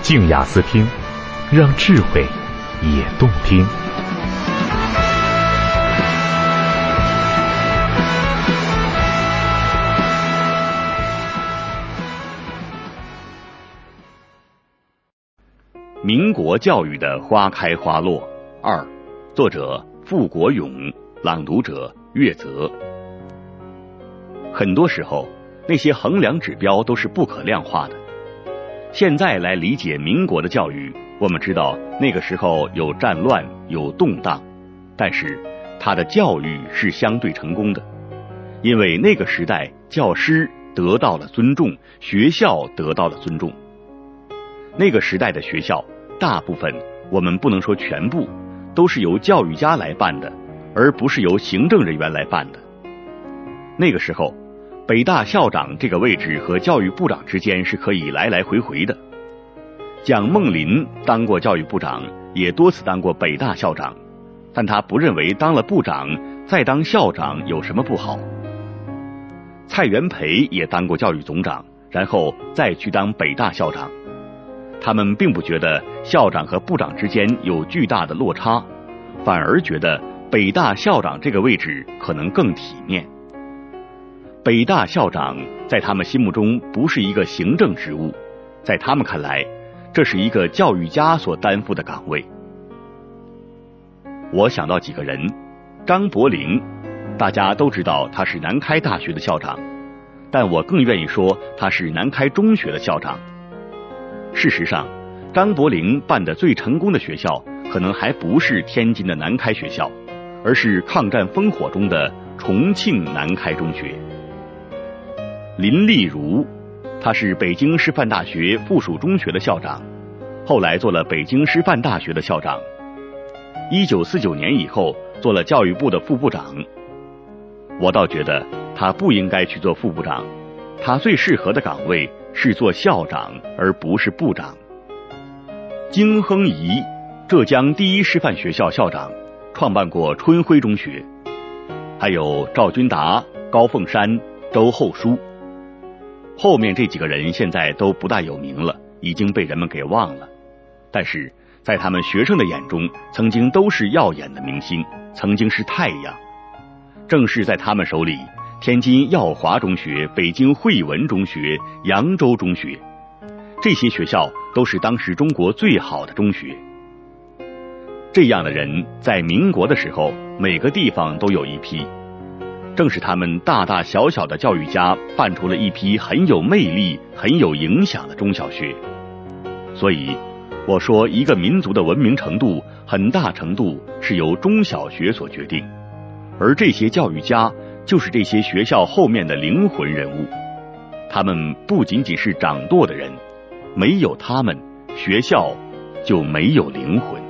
静雅思听，让智慧也动听。 民国教育的花开花落2，作者傅国勇，朗读者岳泽。很多时候，那些衡量指标都是不可量化的。现在来理解民国的教育，我们知道那个时候有战乱，有动荡，但是他的教育是相对成功的，因为那个时代教师得到了尊重，学校得到了尊重。那个时代的学校大部分，我们不能说全部，都是由教育家来办的，而不是由行政人员来办的。那个时候，北大校长这个位置和教育部长之间是可以来来回回的。蒋梦麟当过教育部长，也多次当过北大校长，但他不认为当了部长再当校长有什么不好。蔡元培也当过教育总长，然后再去当北大校长。他们并不觉得校长和部长之间有巨大的落差，反而觉得北大校长这个位置可能更体面。北大校长在他们心目中不是一个行政职务，在他们看来，这是一个教育家所担负的岗位。我想到几个人，张伯苓，大家都知道他是南开大学的校长，但我更愿意说他是南开中学的校长。事实上，张伯苓办的最成功的学校可能还不是天津的南开学校，而是抗战烽火中的重庆南开中学。林立如，他是北京师范大学附属中学的校长，后来做了北京师范大学的校长。1949年以后做了教育部的副部长。我倒觉得他不应该去做副部长，他最适合的岗位是做校长，而不是部长。金亨颐，浙江第一师范学校校长，创办过春晖中学。还有赵君达、高凤山、周厚书。后面这几个人现在都不大有名了，已经被人们给忘了，但是在他们学生的眼中，曾经都是耀眼的明星，曾经是太阳。正是在他们手里，天津耀华中学、北京汇文中学、扬州中学，这些学校都是当时中国最好的中学。这样的人在民国的时候，每个地方都有一批，正是他们大大小小的教育家办出了一批很有魅力、很有影响的中小学。所以我说，一个民族的文明程度很大程度是由中小学所决定，而这些教育家就是这些学校后面的灵魂人物。他们不仅仅是掌舵的人，没有他们，学校就没有灵魂。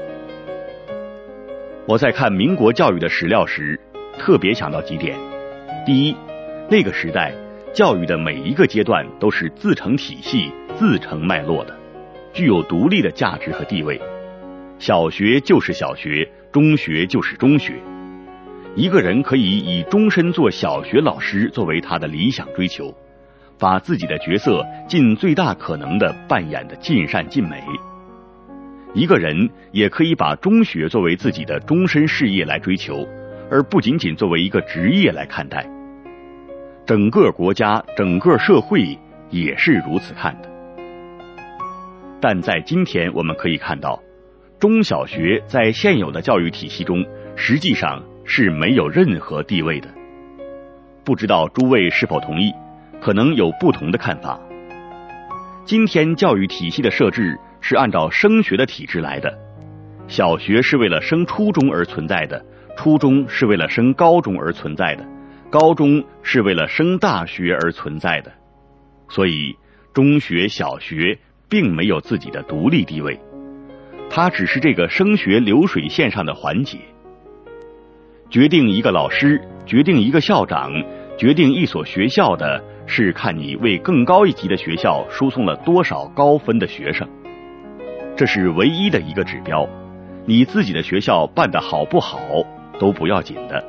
我在看民国教育的史料时，特别想到几点。第一，那个时代教育的每一个阶段都是自成体系、自成脉络的，具有独立的价值和地位。小学就是小学，中学就是中学。一个人可以以终身做小学老师作为他的理想追求，把自己的角色尽最大可能地扮演得尽善尽美。一个人也可以把中学作为自己的终身事业来追求，而不仅仅作为一个职业来看待。整个国家、整个社会也是如此看的。但在今天我们可以看到，中小学在现有的教育体系中实际上是没有任何地位的。不知道诸位是否同意，可能有不同的看法。今天教育体系的设置是按照升学的体制来的，小学是为了升初中而存在的，初中是为了升高中而存在的，高中是为了升大学而存在的。所以中学、小学并没有自己的独立地位，它只是这个升学流水线上的环节。决定一个老师，决定一个校长，决定一所学校的是看你为更高一级的学校输送了多少高分的学生，这是唯一的一个指标。你自己的学校办得好不好都不要紧的。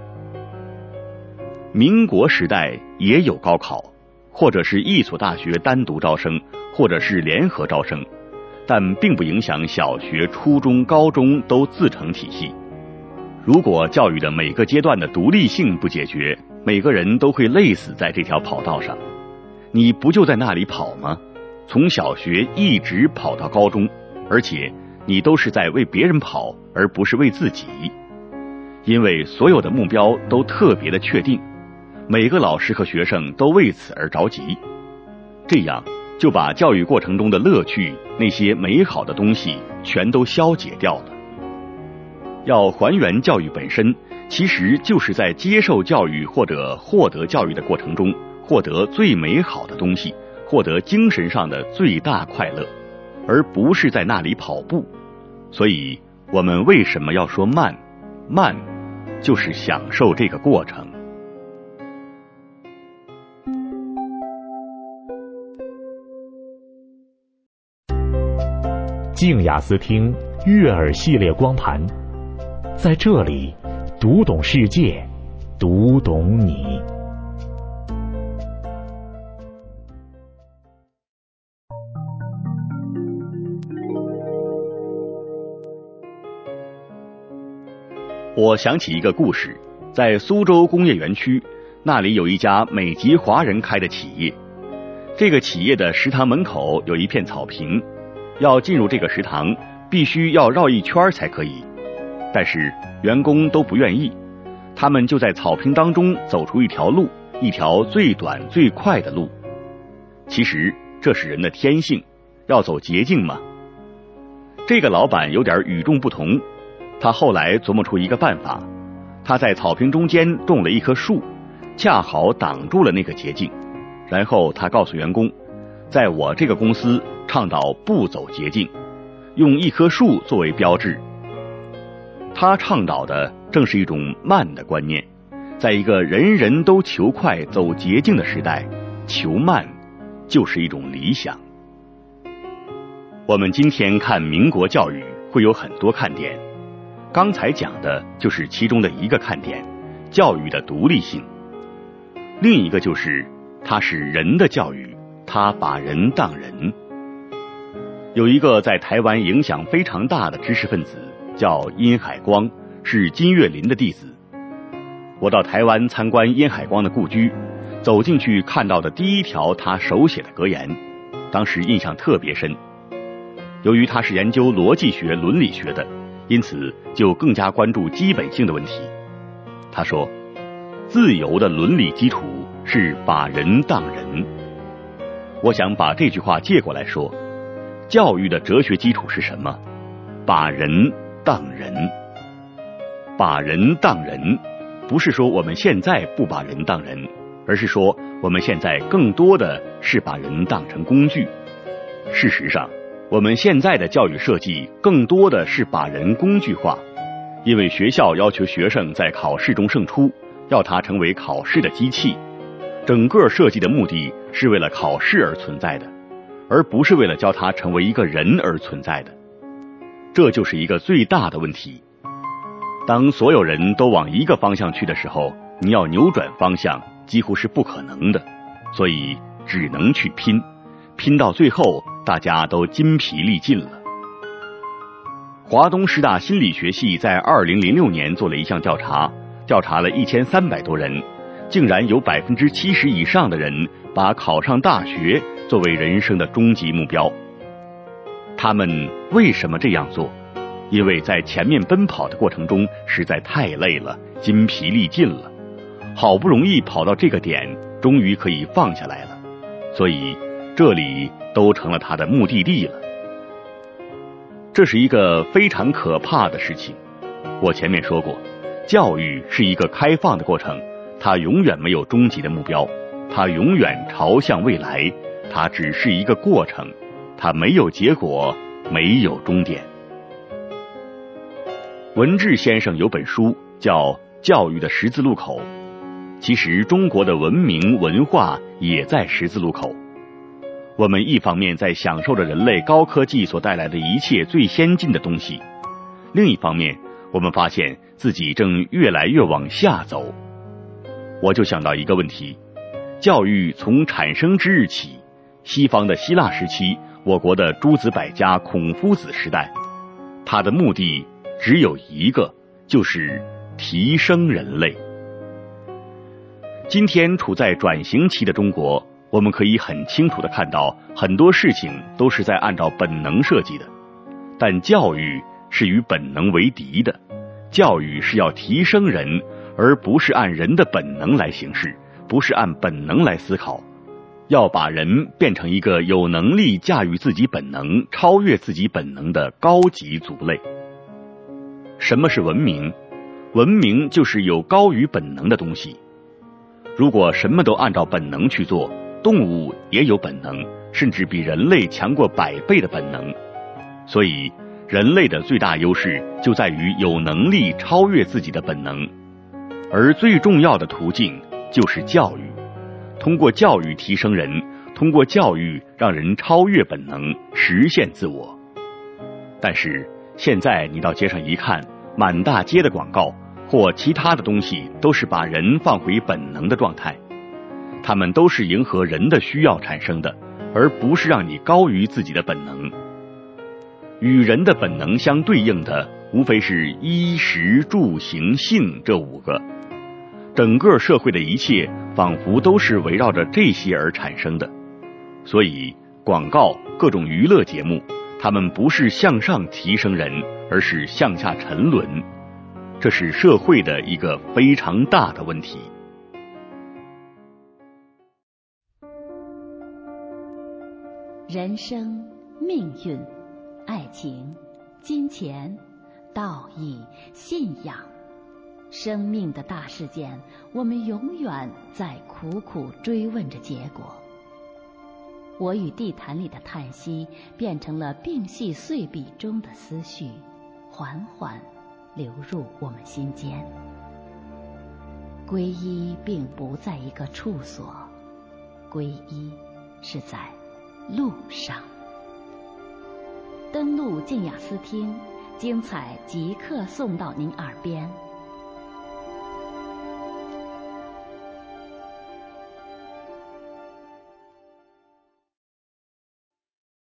民国时代也有高考，或者是一所大学单独招生，或者是联合招生， 但并不影响小学、初中、高中都自成体系。如果教育的每个阶段的独立性不解决，每个人都会累死在这条跑道上。你不就在那里跑吗？从小学一直跑到高中，而且你都是在为别人跑，而不是为自己。因为所有的目标都特别的确定，每个老师和学生都为此而着急，这样就把教育过程中的乐趣，那些美好的东西全都消解掉了。要还原教育本身，其实就是在接受教育或者获得教育的过程中，获得最美好的东西，获得精神上的最大快乐，而不是在那里跑步。所以我们为什么要说慢？慢就是享受这个过程。 静雅思听悦耳系列光盘，在这里读懂世界，读懂你。 我想起一个故事，在苏州工业园区，那里有一家美籍华人开的企业。这个企业的食堂门口有一片草坪，要进入这个食堂必须要绕一圈才可以，但是员工都不愿意，他们就在草坪当中走出一条路，一条最短最快的路。其实这是人的天性，要走捷径嘛。这个老板有点与众不同，他后来琢磨出一个办法，他在草坪中间种了一棵树，恰好挡住了那个捷径。然后他告诉员工，在我这个公司倡导不走捷径，用一棵树作为标志。他倡导的正是一种慢的观念，在一个人人都求快走捷径的时代，求慢就是一种理想。我们今天看民国教育会有很多看点，刚才讲的就是其中的一个看点，教育的独立性。另一个就是它是人的教育，它把人当人。有一个在台湾影响非常大的知识分子叫殷海光，是金岳霖的弟子。我到台湾参观殷海光的故居，走进去看到的第一条他手写的格言，当时印象特别深。由于他是研究逻辑学、伦理学的，因此就更加关注基本性的问题。他说，自由的伦理基础是把人当人。我想把这句话借过来说，教育的哲学基础是什么？把人当人。把人当人，不是说我们现在不把人当人，而是说我们现在更多的是把人当成工具。事实上，我们现在的教育设计更多的是把人工具化，因为学校要求学生在考试中胜出，要他成为考试的机器。整个设计的目的是为了考试而存在的，而不是为了教他成为一个人而存在的。这就是一个最大的问题。当所有人都往一个方向去的时候，你要扭转方向几乎是不可能的，所以只能去拼，拼到最后大家都筋疲力尽了。华东师大心理学系在2006年做了一项调查，调查了1300多人，竟然有70%以上的人把考上大学作为人生的终极目标。他们为什么这样做？因为在前面奔跑的过程中实在太累了，筋疲力尽了，好不容易跑到这个点，终于可以放下来了，所以这里都成了他的目的地了。这是一个非常可怕的事情。我前面说过，教育是一个开放的过程，它永远没有终极的目标，它永远朝向未来，它只是一个过程，它没有结果，没有终点。文治先生有本书叫《教育的十字路口》，其实中国的文明文化也在十字路口。我们一方面在享受着人类高科技所带来的一切最先进的东西，另一方面我们发现自己正越来越往下走。我就想到一个问题，教育从产生之日起，西方的希腊时期， 我国的诸子百家孔夫子时代，他的目的只有一个，就是提升人类。今天处在转型期的中国，我们可以很清楚地看到，很多事情都是在按照本能设计的，但教育是与本能为敌的。教育是要提升人，而不是按人的本能来行事，不是按本能来思考，要把人变成一个有能力驾驭自己本能、超越自己本能的高级族类。什么是文明？文明就是有高于本能的东西。如果什么都按照本能去做，动物也有本能，甚至比人类强过100倍的本能。所以人类的最大优势就在于有能力超越自己的本能，而最重要的途径就是教育。通过教育提升人，通过教育让人超越本能，实现自我。但是现在你到街上一看，满大街的广告或其他的东西都是把人放回本能的状态，它们都是迎合人的需要产生的，而不是让你高于自己的本能。与人的本能相对应的，无非是衣食住行性这5个。整个社会的一切仿佛都是围绕着这些而产生的。所以广告、各种娱乐节目，它们不是向上提升人，而是向下沉沦。这是社会的一个非常大的问题。 人生、命运、爱情、金钱、道义、信仰，生命的大事件，我们永远在苦苦追问着结果。我与地坛里的叹息，变成了并系碎笔中的思绪，缓缓流入我们心间。皈依并不在一个处所，皈依是在路上。登录静雅思听，精彩即刻送到您耳边。